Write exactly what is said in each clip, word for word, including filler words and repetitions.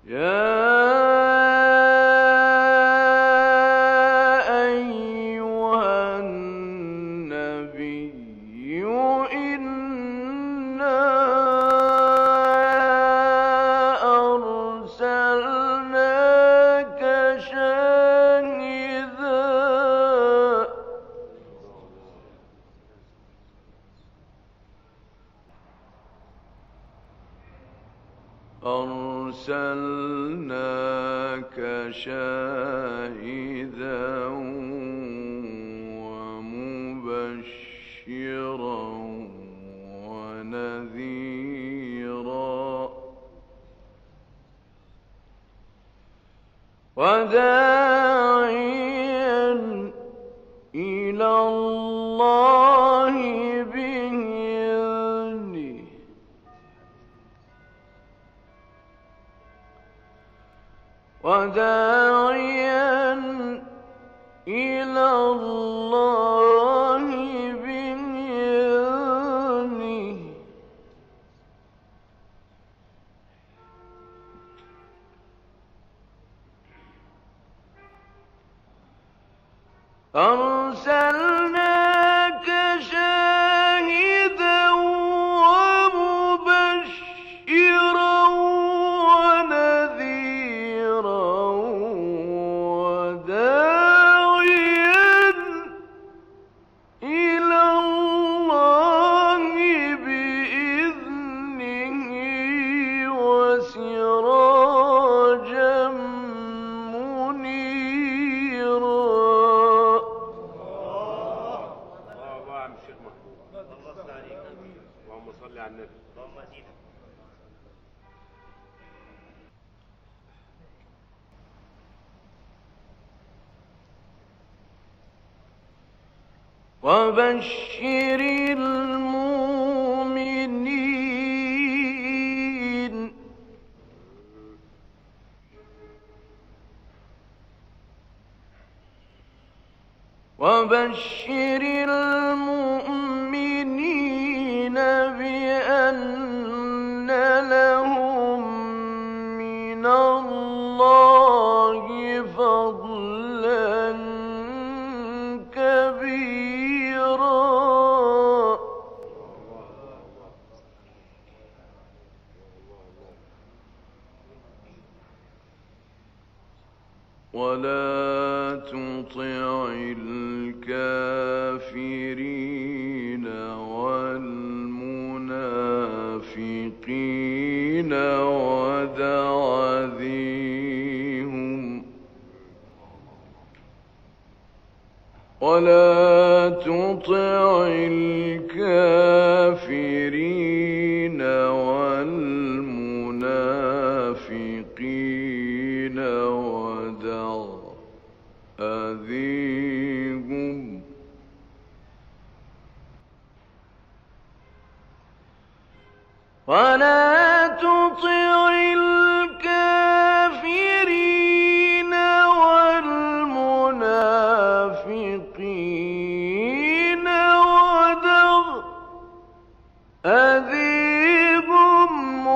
يا أيها النبي إنا أرسلناك شاهدا أرسلناك شاهدا ومبشرا ونذيرا وداعيا إلى الله بإذنه وداعيا إلى الله بإذنه أرسلناك شاهدا ومبشرا ونذيرا وداعيا إلى الله بإذنه وسراجا منيرا. اللهم صل على النبي. وبشر المؤمنين وبشر المؤمنين بأن لهم من الله فضلا كبيرا. ولا تطع الكافرين والمنافقين ودع ذيهم ولا تطع الكافرين والمنافقين ودع أذيهم ولا تطع الكافرين والمنافقين ودع أذيهم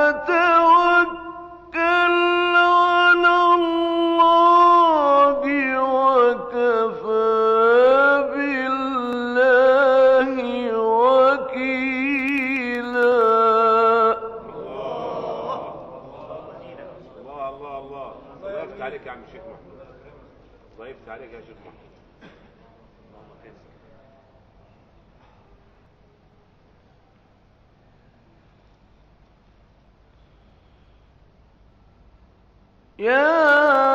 وتوكل على الله وكفى بالله وكيلا. الله الله الله الله يفتح عليك يا عم الشيخ محمود. الله يفتح عليك يا شيخ محمود. يا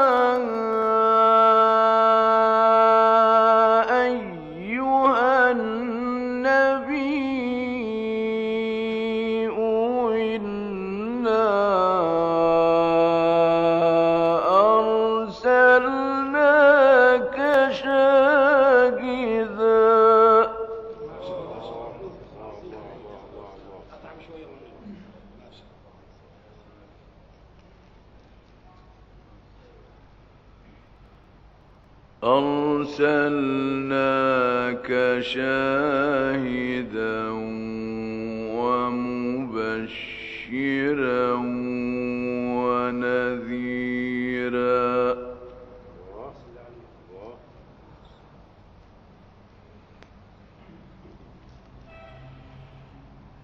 أيها النبي إنا أرسلناك شاهدا أرسلناك شاهدا ومبشرا ونذيرا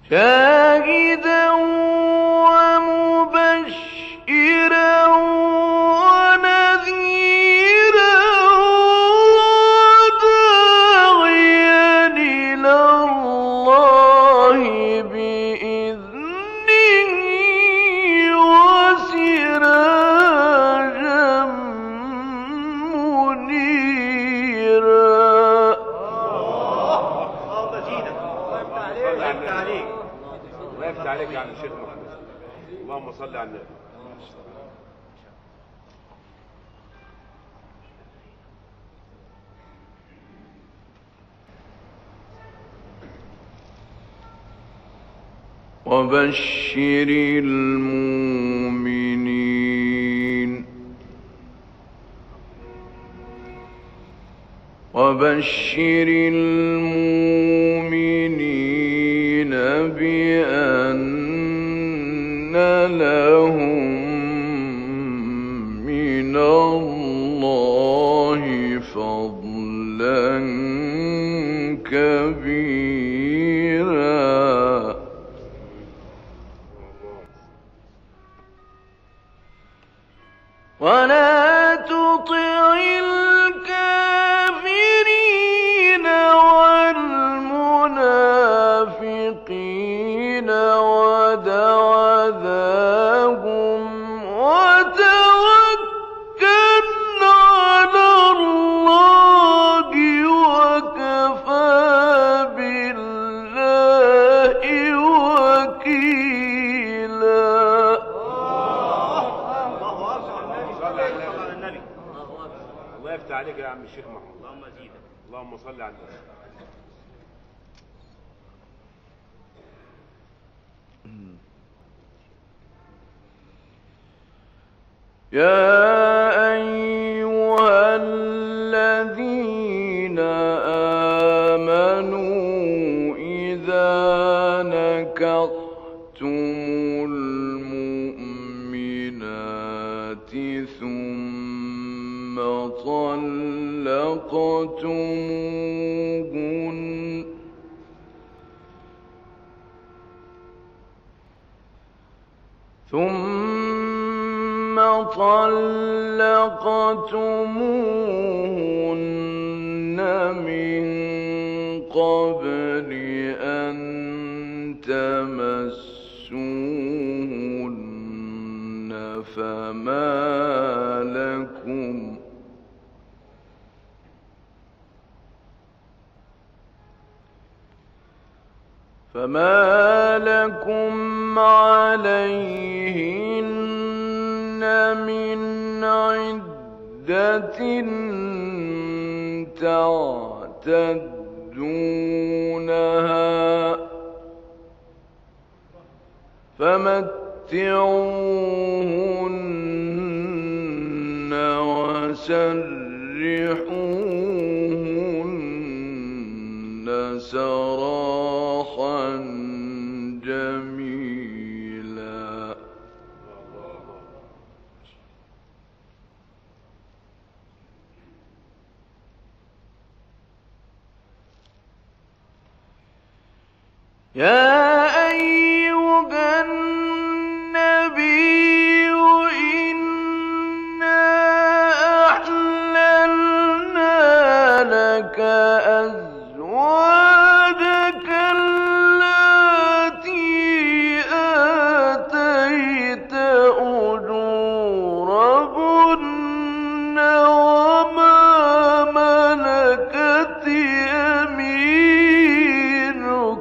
شاهدا ومبشرا ونذيرا وداعيا إلى الله بإذنه وسراجا منيرا. الله يفتح عليك يا عم الشيخ محمود. اللهم صل على النبي. وبشر المؤمنين وبشر المؤمنين بأن لهم من الله فضلا كبيرا. ولا تطع الكافرين والمنافقين ودع ذاهم وتوكل على الله وكفى بالله وكيلا. الله يفتح عليك يا عم الشيخ محمود. اللهم زيدك. اللهم صل على النبي. يا أيها الذين آمنوا إذا نكحتم المؤمنات ثم طلقتموهن ثم طلقتموهن من قبل أن تمسوهن فما لكم فما لكم عليهن من عدة تعتدونها فمتعوهن وسرحوهن سراحا جميلا. يا أيها النبي إنا أحللنا لك أزواجك التي آتيت أجورهن وما ملكت يمينك.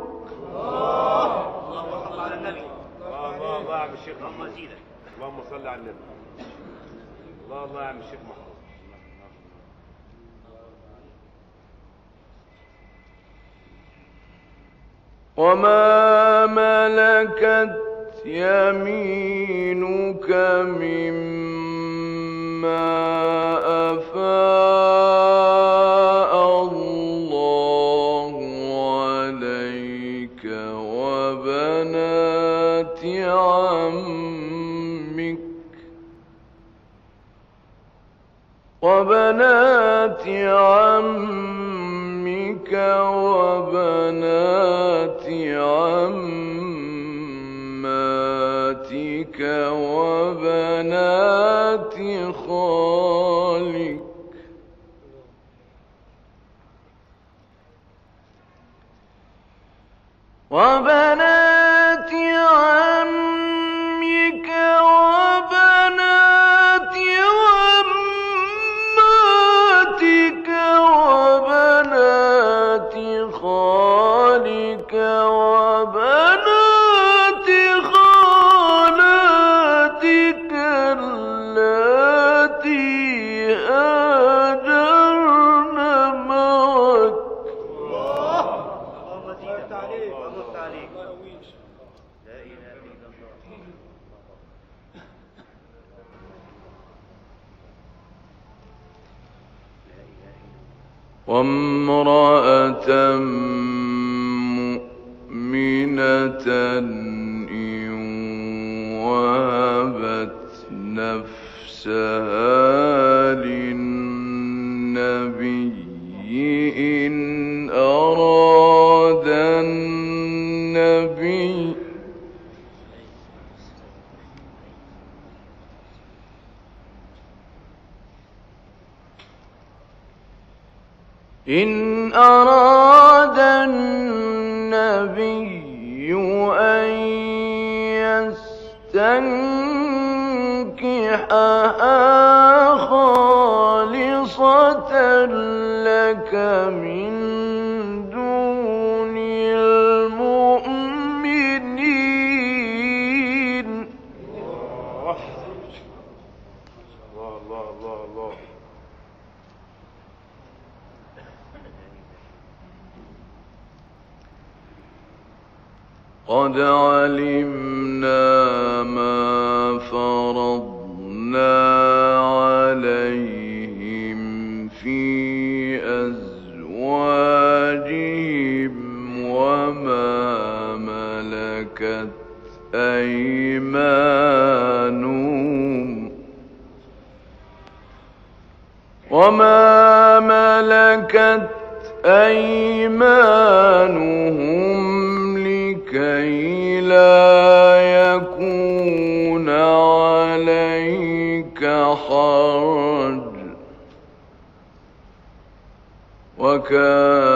اللهم صل على النبي. الله الله يا عم الشيخ محمود. وما ملكت يمينك مما أفاء الله عليك وبنات عمك وبنات عمك وبنات عمك وبنات خالك وبنات عمك وبنات عماتك وبنات خالك وبنات خالاتك اللاتي هاجرن معك. اللهم زيد عليك الله عليك. لا اله الا الله. وامرأة مؤمنة إن وهبت نفسها للنبي إن أراد النبي إن أراد النبي أن يستنكحها خالصة لك من دون المؤمنين. الله الله الله الله. قد علمنا ما فرضنا عليهم في أزواجهم وما ملكت أيمانهم وما ملكت أيمانهم لكي لا يكون عليك حرج وكان